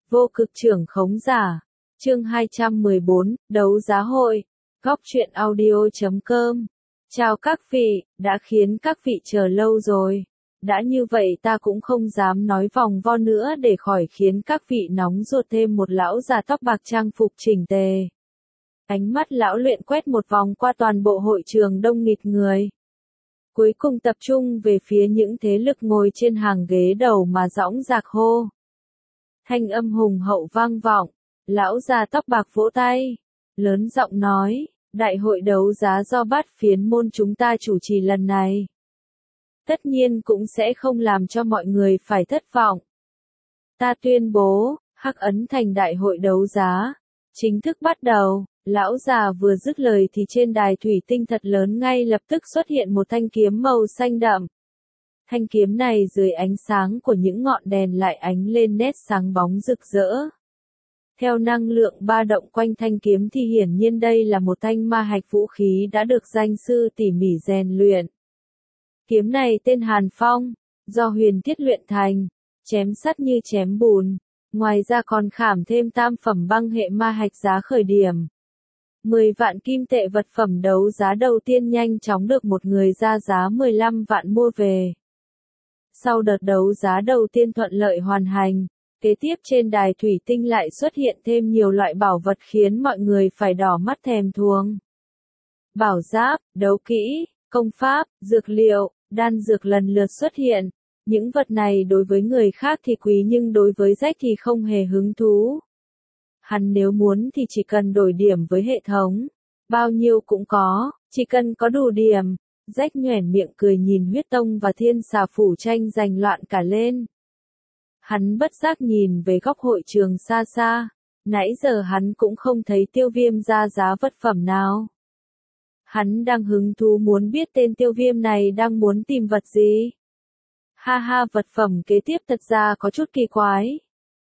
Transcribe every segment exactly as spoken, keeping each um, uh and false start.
Vô cực trưởng khống giả. Chương hai trăm mười bốn, đấu giá hội. Góc truyện audio.com. Chào các vị, đã khiến các vị chờ lâu rồi. Đã như vậy ta cũng không dám nói vòng vo nữa để khỏi khiến các vị nóng ruột thêm một lão già tóc bạc trang phục chỉnh tề. Ánh mắt lão luyện quét một vòng qua toàn bộ hội trường đông nghịt người. Cuối cùng tập trung về phía những thế lực ngồi trên hàng ghế đầu mà dõng dạc hô. Thanh âm hùng hậu vang vọng, lão già tóc bạc vỗ tay, lớn giọng nói, đại hội đấu giá do Bát Phiến môn chúng ta chủ trì lần này. Tất nhiên cũng sẽ không làm cho mọi người phải thất vọng. Ta tuyên bố, Hắc Ấn Thành đại hội đấu giá, chính thức bắt đầu. Lão già vừa dứt lời thì trên đài thủy tinh thật lớn ngay lập tức xuất hiện một thanh kiếm màu xanh đậm. Thanh kiếm này dưới ánh sáng của những ngọn đèn lại ánh lên nét sáng bóng rực rỡ. Theo năng lượng ba động quanh thanh kiếm thì hiển nhiên đây là một thanh ma hạch vũ khí đã được danh sư tỉ mỉ rèn luyện. Kiếm này tên Hàn Phong, do Huyền Thiết luyện thành, chém sắt như chém bùn, ngoài ra còn khảm thêm tam phẩm băng hệ ma hạch giá khởi điểm. mười vạn kim tệ vật phẩm đấu giá đầu tiên nhanh chóng được một người ra giá mười lăm vạn mua về. Sau đợt đấu giá đầu tiên thuận lợi hoàn thành, kế tiếp trên đài thủy tinh lại xuất hiện thêm nhiều loại bảo vật khiến mọi người phải đỏ mắt thèm thuồng. Bảo giáp, đấu kỹ, công pháp, dược liệu, đan dược lần lượt xuất hiện. Những vật này đối với người khác thì quý nhưng đối với Rách thì không hề hứng thú. Hắn nếu muốn thì chỉ cần đổi điểm với hệ thống. Bao nhiêu cũng có, chỉ cần có đủ điểm. Rách nhoẻn miệng cười nhìn huyết tông và thiên xà phủ tranh giành loạn cả lên. Hắn bất giác nhìn về góc hội trường xa xa. Nãy giờ hắn cũng không thấy Tiêu Viêm ra giá vật phẩm nào. Hắn đang hứng thú muốn biết tên Tiêu Viêm này đang muốn tìm vật gì. Ha ha, vật phẩm kế tiếp thật ra có chút kỳ quái.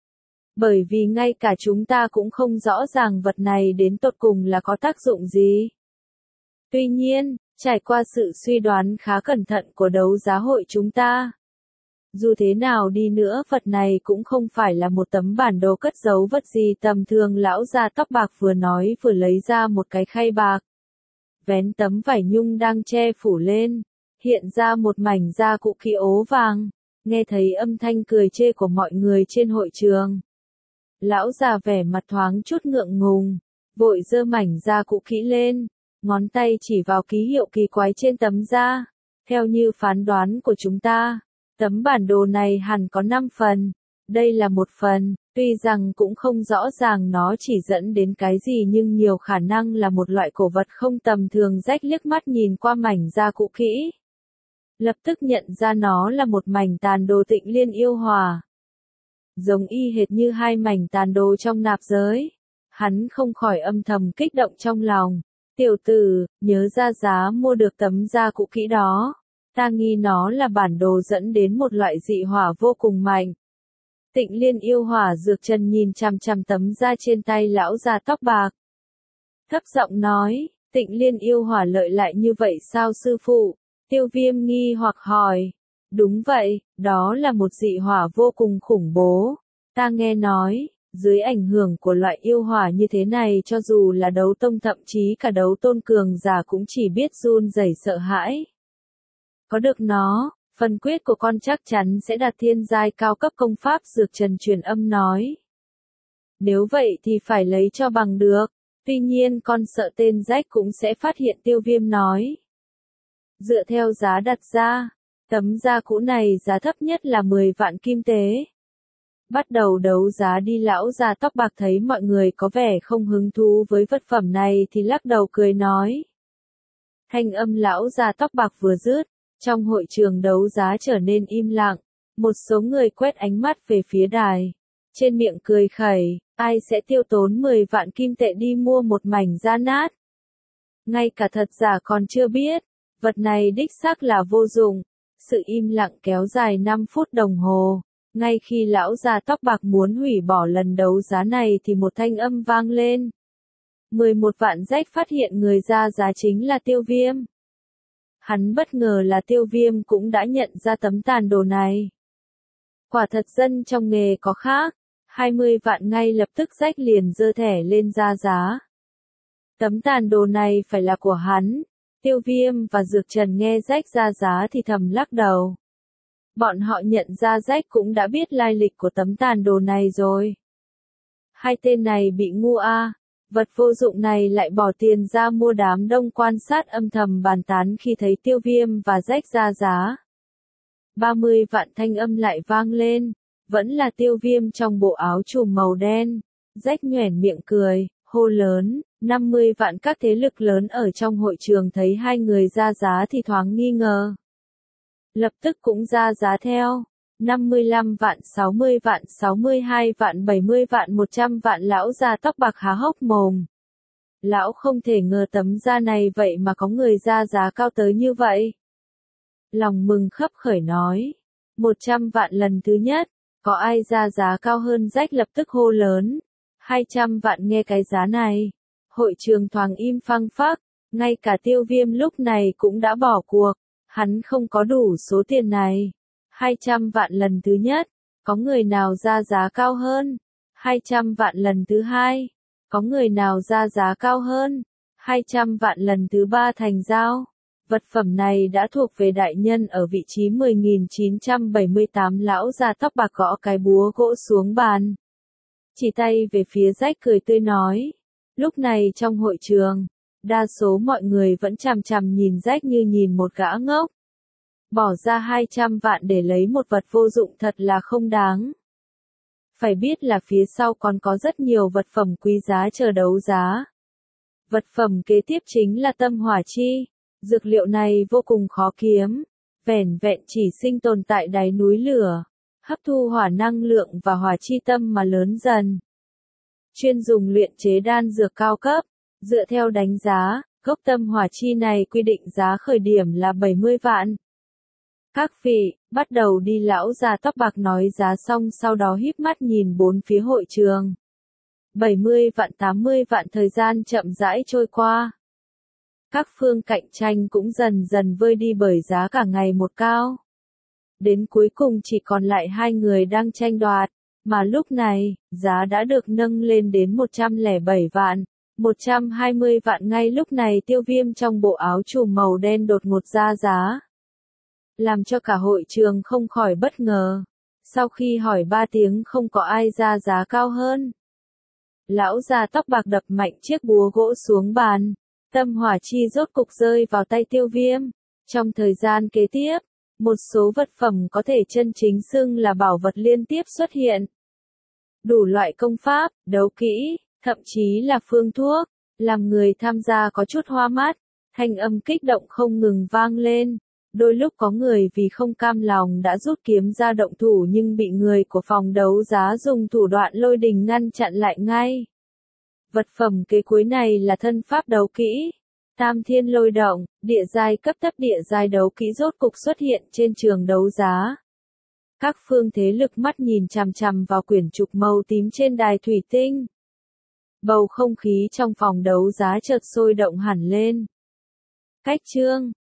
Bởi vì ngay cả chúng ta cũng không rõ ràng vật này đến tột cùng là có tác dụng gì. Tuy nhiên, trải qua sự suy đoán khá cẩn thận của đấu giá hội chúng ta, dù thế nào đi nữa vật này cũng không phải là một tấm bản đồ cất giấu vật gì tầm thường. Lão già tóc bạc vừa nói vừa lấy ra một cái khay bạc. Vén tấm vải nhung đang che phủ lên, hiện ra một mảnh da cũ kỹ ố vàng. Nghe thấy âm thanh cười chê của mọi người trên hội trường, lão già vẻ mặt thoáng chút ngượng ngùng, vội giơ mảnh da cũ kỹ lên, ngón tay chỉ vào ký hiệu kỳ quái trên tấm da. Theo như phán đoán của chúng ta, tấm bản đồ này hẳn có năm phần, đây là một phần, tuy rằng cũng không rõ ràng nó chỉ dẫn đến cái gì nhưng nhiều khả năng là một loại cổ vật không tầm thường. Rách liếc mắt nhìn qua mảnh da cũ kỹ, lập tức nhận ra nó là một mảnh tàn đồ Tịnh Liên yêu hỏa. Giống y hệt như hai mảnh tàn đồ trong nạp giới. Hắn không khỏi âm thầm kích động trong lòng. Tiểu tử, nhớ ra giá mua được tấm da cũ kỹ đó. Ta nghi nó là bản đồ dẫn đến một loại dị hỏa vô cùng mạnh. Tịnh Liên yêu hỏa dược trần nhìn chằm chằm tấm da trên tay lão già tóc bạc. Thấp giọng nói, Tịnh Liên yêu hỏa lợi lại như vậy sao sư phụ? Tiêu Viêm nghi hoặc hỏi. Đúng vậy, đó là một dị hỏa vô cùng khủng bố. Ta nghe nói, dưới ảnh hưởng của loại yêu hỏa như thế này cho dù là đấu tông thậm chí cả đấu tôn cường giả cũng chỉ biết run rẩy sợ hãi. Có được nó, phần quyết của con chắc chắn sẽ đạt thiên giai cao cấp công pháp. Dược trần truyền âm nói. Nếu vậy thì phải lấy cho bằng được. Tuy nhiên con sợ tên Rách cũng sẽ phát hiện. Tiêu Viêm nói. Dựa theo giá đặt ra, tấm da cũ này giá thấp nhất là mười vạn kim tế. Bắt đầu đấu giá đi. Lão già tóc bạc thấy mọi người có vẻ không hứng thú với vật phẩm này thì lắc đầu cười nói. Thanh âm lão già tóc bạc vừa dứt, trong hội trường đấu giá trở nên im lặng. Một số người quét ánh mắt về phía đài, trên miệng cười khẩy, ai sẽ tiêu tốn mười vạn kim tệ đi mua một mảnh da nát. Ngay cả thật giả còn chưa biết, vật này đích xác là vô dụng. Sự im lặng kéo dài năm phút đồng hồ. Ngay khi lão già tóc bạc muốn hủy bỏ lần đấu giá này thì một thanh âm vang lên. mười một vạn. Rách phát hiện người ra giá chính là Tiêu Viêm. Hắn bất ngờ là Tiêu Viêm cũng đã nhận ra tấm tàn đồ này. Quả thật dân trong nghề có khác. hai mươi vạn ngay lập tức Rách liền giơ thẻ lên ra giá. Tấm tàn đồ này phải là của hắn. Tiêu Viêm và Dược Trần nghe Rách ra giá thì thầm lắc đầu. Bọn họ nhận ra Rách cũng đã biết lai lịch của tấm tàn đồ này rồi. Hai tên này bị ngu a, vật vô dụng này lại bỏ tiền ra mua. Đám đông quan sát âm thầm bàn tán khi thấy Tiêu Viêm và Rách ra giá. ba mươi vạn thanh âm lại vang lên, vẫn là Tiêu Viêm trong bộ áo trùm màu đen. Rách nhoẻn miệng cười, hô lớn, năm mươi vạn. Các thế lực lớn ở trong hội trường thấy hai người ra giá thì thoáng nghi ngờ. Lập tức cũng ra giá theo. năm mươi lăm vạn, sáu mươi vạn, sáu mươi hai vạn, bảy mươi vạn, một trăm vạn. Lão già tóc bạc há hốc mồm. Lão không thể ngờ tấm da này vậy mà có người ra giá cao tới như vậy. Lòng mừng khấp khởi nói. một trăm vạn lần thứ nhất, có ai ra giá cao hơn? Rách lập tức hô lớn. hai trăm vạn. Nghe cái giá này. Hội trường thoáng im phăng phắc, ngay cả Tiêu Viêm lúc này cũng đã bỏ cuộc. Hắn không có đủ số tiền này. hai trăm vạn lần thứ nhất, có người nào ra giá cao hơn? hai trăm vạn lần thứ hai, có người nào ra giá cao hơn? hai trăm vạn lần thứ ba. Thành giao. Vật phẩm này đã thuộc về đại nhân ở vị trí mười nghìn chín trăm bảy mươi tám. Lão già tóc bạc gõ cái búa gỗ xuống bàn. Chỉ tay về phía Rách cười tươi nói. Lúc này trong hội trường, đa số mọi người vẫn chằm chằm nhìn Rách như nhìn một gã ngốc. Bỏ ra hai trăm vạn để lấy một vật vô dụng thật là không đáng. Phải biết là phía sau còn có rất nhiều vật phẩm quý giá chờ đấu giá. Vật phẩm kế tiếp chính là tâm hỏa chi. Dược liệu này vô cùng khó kiếm. Vẻn vẹn chỉ sinh tồn tại đáy núi lửa. Hấp thu hỏa năng lượng và hỏa chi tâm mà lớn dần. Chuyên dùng luyện chế đan dược cao cấp. Dựa theo đánh giá, gốc tâm hỏa chi này quy định giá khởi điểm là bảy mươi vạn. Các vị, bắt đầu đi. Lão già tóc bạc nói giá xong sau đó híp mắt nhìn bốn phía hội trường. bảy mươi vạn, tám mươi vạn. Thời gian chậm rãi trôi qua. Các phương cạnh tranh cũng dần dần vơi đi bởi giá cả ngày một cao. Đến cuối cùng chỉ còn lại hai người đang tranh đoạt, mà lúc này, giá đã được nâng lên đến một trăm lẻ bảy vạn, một trăm hai mươi vạn. Ngay lúc này Tiêu Viêm trong bộ áo trùm màu đen đột ngột ra giá. Làm cho cả hội trường không khỏi bất ngờ. Sau khi hỏi ba tiếng không có ai ra giá cao hơn. Lão già tóc bạc đập mạnh chiếc búa gỗ xuống bàn. Tâm hỏa chi rốt cục rơi vào tay Tiêu Viêm. Trong thời gian kế tiếp, một số vật phẩm có thể chân chính xưng là bảo vật liên tiếp xuất hiện. Đủ loại công pháp, đấu kỹ, thậm chí là phương thuốc, làm người tham gia có chút hoa mắt. Thanh âm kích động không ngừng vang lên. Đôi lúc có người vì không cam lòng đã rút kiếm ra động thủ nhưng bị người của phòng đấu giá dùng thủ đoạn lôi đình ngăn chặn lại ngay. Vật phẩm kế cuối này là thân pháp đấu kỹ. Tam thiên lôi động, địa giai cấp thấp. Địa giai đấu kỹ rốt cục xuất hiện trên trường đấu giá. Các phương thế lực mắt nhìn chằm chằm vào quyển trục màu tím trên đài thủy tinh. Bầu không khí trong phòng đấu giá chợt sôi động hẳn lên. Cách chương